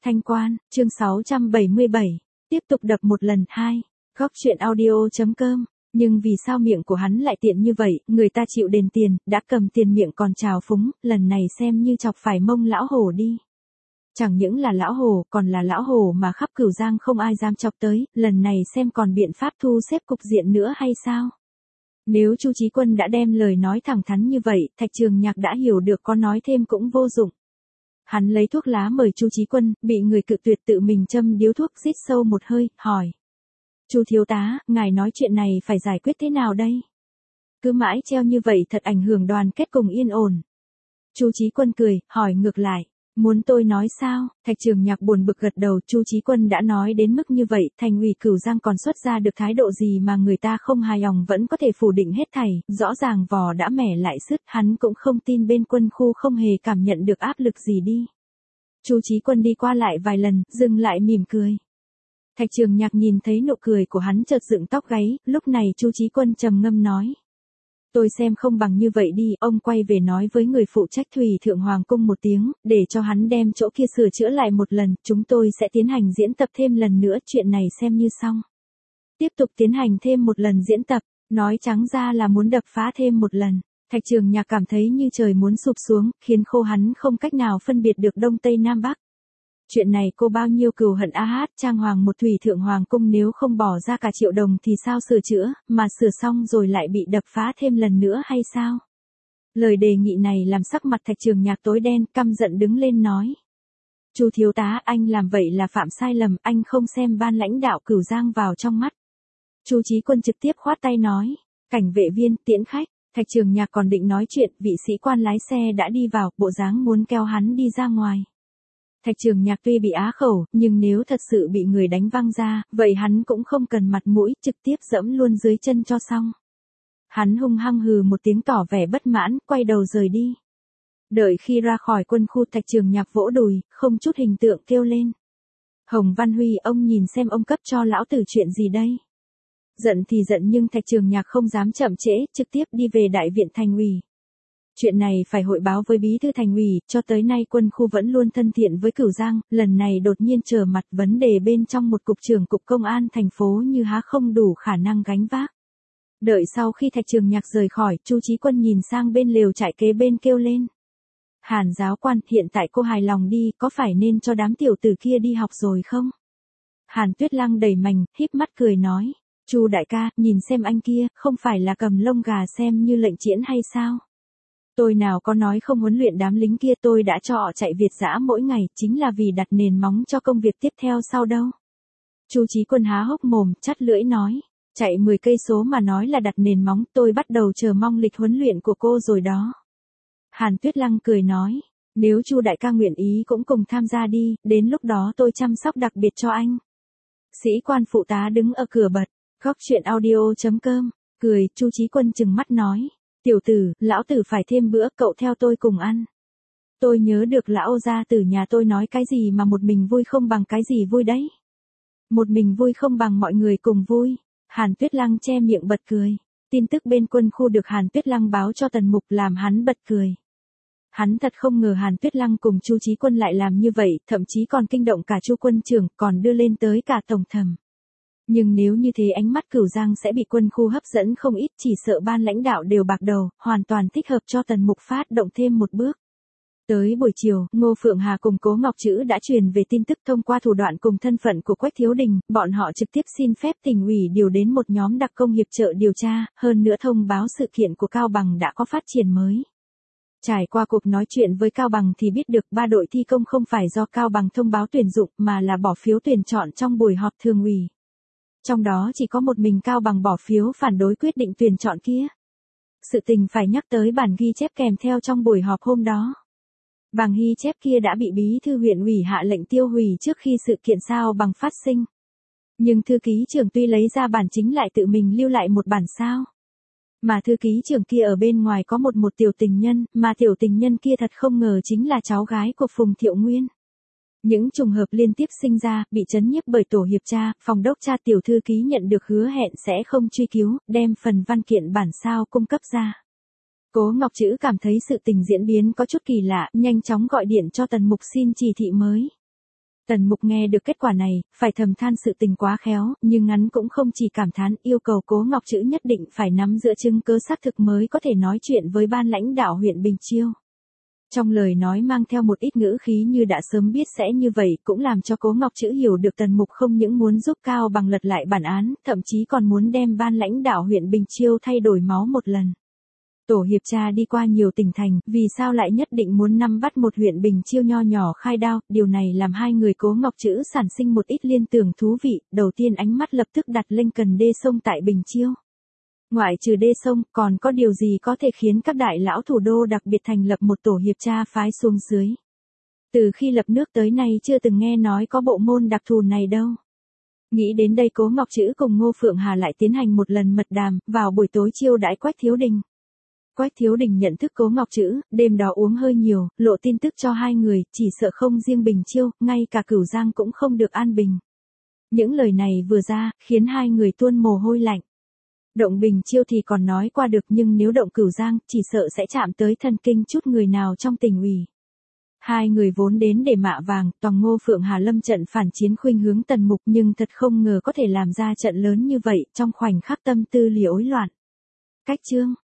Thanh Quan, chương 677. Tiếp tục đập một lần 2. Góc chuyện audio.com. Nhưng vì sao miệng của hắn lại tiện như vậy, người ta chịu đền tiền, đã cầm tiền miệng còn trào phúng, lần này xem như chọc phải mông lão hổ đi. Chẳng những là lão hổ, còn là lão hổ mà khắp Cửu Giang không ai dám chọc tới, lần này xem còn biện pháp thu xếp cục diện nữa hay sao? Nếu Chu Chí Quân đã đem lời nói thẳng thắn như vậy, Thạch Trường Nhạc đã hiểu được có nói thêm cũng vô dụng. Hắn lấy thuốc lá mời Chu Chí Quân, bị người cự tuyệt tự mình châm điếu thuốc, rít sâu một hơi, hỏi. Chu thiếu tá, ngài nói chuyện này phải giải quyết thế nào đây? Cứ mãi treo như vậy thật ảnh hưởng đoàn kết cùng yên ổn. Chu Chí Quân cười, hỏi ngược lại. Muốn tôi nói sao? Thạch Trường Nhạc buồn bực gật đầu, Chu Chí Quân đã nói đến mức như vậy, thành ủy Cửu Giang còn xuất ra được thái độ gì mà người ta không hài lòng vẫn có thể phủ định hết thảy, rõ ràng vò đã mẻ lại sứt, hắn cũng không tin bên quân khu không hề cảm nhận được áp lực gì đi. Chu Chí Quân đi qua lại vài lần, dừng lại mỉm cười. Thạch Trường Nhạc nhìn thấy nụ cười của hắn chợt dựng tóc gáy, lúc này Chu Chí Quân trầm ngâm nói. Tôi xem không bằng như vậy đi, ông quay về nói với người phụ trách Thủy Thượng Hoàng Cung một tiếng, để cho hắn đem chỗ kia sửa chữa lại một lần, chúng tôi sẽ tiến hành diễn tập thêm lần nữa, chuyện này xem như xong. Tiếp tục tiến hành thêm một lần diễn tập, nói trắng ra là muốn đập phá thêm một lần. Thạch Trường Nhạc cảm thấy như trời muốn sụp xuống, khiến khô hắn không cách nào phân biệt được Đông Tây Nam Bắc. Chuyện này cô bao nhiêu cừu hận Trang Hoàng một Thủy Thượng Hoàng Cung nếu không bỏ ra cả triệu đồng thì sao sửa chữa, mà sửa xong rồi lại bị đập phá thêm lần nữa hay sao? Lời đề nghị này làm sắc mặt Thạch Trường Nhạc tối đen, căm giận đứng lên nói. Chu thiếu tá, anh làm vậy là phạm sai lầm, anh không xem ban lãnh đạo Cửu Giang vào trong mắt. Chu Chí Quân trực tiếp khoát tay nói, cảnh vệ viên, tiễn khách. Thạch Trường Nhạc còn định nói chuyện, vị sĩ quan lái xe đã đi vào, bộ dáng muốn kéo hắn đi ra ngoài. Thạch Trường Nhạc tuy bị á khẩu, nhưng nếu thật sự bị người đánh văng ra, vậy hắn cũng không cần mặt mũi, trực tiếp dẫm luôn dưới chân cho xong. Hắn hung hăng hừ một tiếng tỏ vẻ bất mãn, quay đầu rời đi. Đợi khi ra khỏi quân khu, Thạch Trường Nhạc vỗ đùi, không chút hình tượng kêu lên. Hồng Văn Huy, ông nhìn xem ông cấp cho lão tử chuyện gì đây? Giận thì giận nhưng Thạch Trường Nhạc không dám chậm trễ, trực tiếp đi về đại viện thành ủy. Chuyện này phải hội báo với bí thư thành ủy, cho tới nay quân khu vẫn luôn thân thiện với Cửu Giang, lần này đột nhiên trở mặt vấn đề bên trong một cục trưởng cục công an thành phố như há không đủ khả năng gánh vác. Đợi sau khi Thạch Trường Nhạc rời khỏi, Chu Chí Quân nhìn sang bên lều trại kế bên kêu lên. Hàn giáo quan, hiện tại cô hài lòng đi, có phải nên cho đám tiểu tử kia đi học rồi không? Hàn Tuyết Lăng đẩy mành, híp mắt cười nói. Chu đại ca, nhìn xem anh kia, không phải là cầm lông gà xem như lệnh triển hay sao? Tôi nào có nói không huấn luyện đám lính kia, tôi đã cho họ chạy Việt dã mỗi ngày, chính là vì đặt nền móng cho công việc tiếp theo sau đâu. Chu Chí Quân há hốc mồm, chắt lưỡi nói, chạy 10 cây số mà nói là đặt nền móng, tôi bắt đầu chờ mong lịch huấn luyện của cô rồi đó. Hàn Tuyết Lăng cười nói, nếu Chu đại ca nguyện ý cũng cùng tham gia đi, đến lúc đó tôi chăm sóc đặc biệt cho anh. Sĩ quan phụ tá đứng ở cửa bật, góc chuyện audio.com, cười, Chu Chí Quân trừng mắt nói. Tiểu tử, lão tử phải thêm bữa, cậu theo tôi cùng ăn. Tôi nhớ được lão gia tử nhà tôi nói cái gì mà một mình vui không bằng cái gì vui đấy. Một mình vui không bằng mọi người cùng vui. Hàn Tuyết Lăng che miệng bật cười. Tin tức bên quân khu được Hàn Tuyết Lăng báo cho Tần Mục làm hắn bật cười. Hắn thật không ngờ Hàn Tuyết Lăng cùng Chu Chí Quân lại làm như vậy, thậm chí còn kinh động cả Chu quân trưởng, còn đưa lên tới cả tổng thẩm. Nhưng nếu như thế ánh mắt Cửu Giang sẽ bị quân khu hấp dẫn không ít, chỉ sợ ban lãnh đạo đều bạc đầu, hoàn toàn thích hợp cho Tần Mục phát động thêm một bước. Tới buổi chiều, Ngô Phượng Hà cùng Cố Ngọc Trữ đã truyền về tin tức thông qua thủ đoạn cùng thân phận của Quách Thiếu Đình, bọn họ trực tiếp xin phép tỉnh ủy điều đến một nhóm đặc công hiệp trợ điều tra, hơn nữa thông báo sự kiện của Cao Bằng đã có phát triển mới. Trải qua cuộc nói chuyện với Cao Bằng thì biết được 3 đội thi công không phải do Cao Bằng thông báo tuyển dụng mà là bỏ phiếu tuyển chọn trong buổi họp thường ủy. Trong đó chỉ có một mình Cao Bằng bỏ phiếu phản đối quyết định tuyển chọn kia. Sự tình phải nhắc tới bản ghi chép kèm theo trong buổi họp hôm đó. Bản ghi chép kia đã bị bí thư huyện ủy hạ lệnh tiêu hủy trước khi sự kiện Sao Bằng phát sinh. Nhưng thư ký trưởng tuy lấy ra bản chính lại tự mình lưu lại một bản sao. Mà thư ký trưởng kia ở bên ngoài có một tiểu tình nhân, mà tiểu tình nhân kia thật không ngờ chính là cháu gái của Phùng Thiệu Nguyên. Những trùng hợp liên tiếp sinh ra, bị trấn nhiếp bởi tổ hiệp tra, phòng đốc tra tiểu thư ký nhận được hứa hẹn sẽ không truy cứu, đem phần văn kiện bản sao cung cấp ra. Cố Ngọc Trữ cảm thấy sự tình diễn biến có chút kỳ lạ, nhanh chóng gọi điện cho Tần Mục xin chỉ thị mới. Tần Mục nghe được kết quả này, phải thầm than sự tình quá khéo, nhưng hắn cũng không chỉ cảm thán, yêu cầu Cố Ngọc Trữ nhất định phải nắm giữ chứng cứ xác thực mới có thể nói chuyện với ban lãnh đạo huyện Bình Chiêu. Trong lời nói mang theo một ít ngữ khí như đã sớm biết sẽ như vậy, cũng làm cho Cố Ngọc Trữ hiểu được Tần Mục không những muốn giúp Cao Bằng lật lại bản án, thậm chí còn muốn đem ban lãnh đạo huyện Bình Chiêu thay đổi máu một lần. Tổ hiệp tra đi qua nhiều tỉnh thành, vì sao lại nhất định muốn nắm bắt một huyện Bình Chiêu nho nhỏ khai đao, điều này làm hai người Cố Ngọc Trữ sản sinh một ít liên tưởng thú vị, đầu tiên ánh mắt lập tức đặt lên cần đê sông tại Bình Chiêu. Ngoại trừ đê sông, còn có điều gì có thể khiến các đại lão thủ đô đặc biệt thành lập một tổ hiệp tra phái xuống dưới. Từ khi lập nước tới nay chưa từng nghe nói có bộ môn đặc thù này đâu. Nghĩ đến đây Cố Ngọc Trữ cùng Ngô Phượng Hà lại tiến hành một lần mật đàm, vào buổi tối chiêu đãi Quách Thiếu Đình. Quách Thiếu Đình nhận thức Cố Ngọc Trữ, đêm đó uống hơi nhiều, lộ tin tức cho hai người, chỉ sợ không riêng Bình Chiêu, ngay cả Cửu Giang cũng không được an bình. Những lời này vừa ra, khiến hai người tuôn mồ hôi lạnh. Động Bình Chiêu thì còn nói qua được, nhưng nếu động Cửu Giang, chỉ sợ sẽ chạm tới thần kinh chút người nào trong tỉnh ủy. Hai người vốn đến để mạ vàng, toàn Ngô Phượng Hà lâm trận phản chiến khuynh hướng Tần Mục, nhưng thật không ngờ có thể làm ra trận lớn như vậy, trong khoảnh khắc tâm tư lìa ối loạn. Cách chương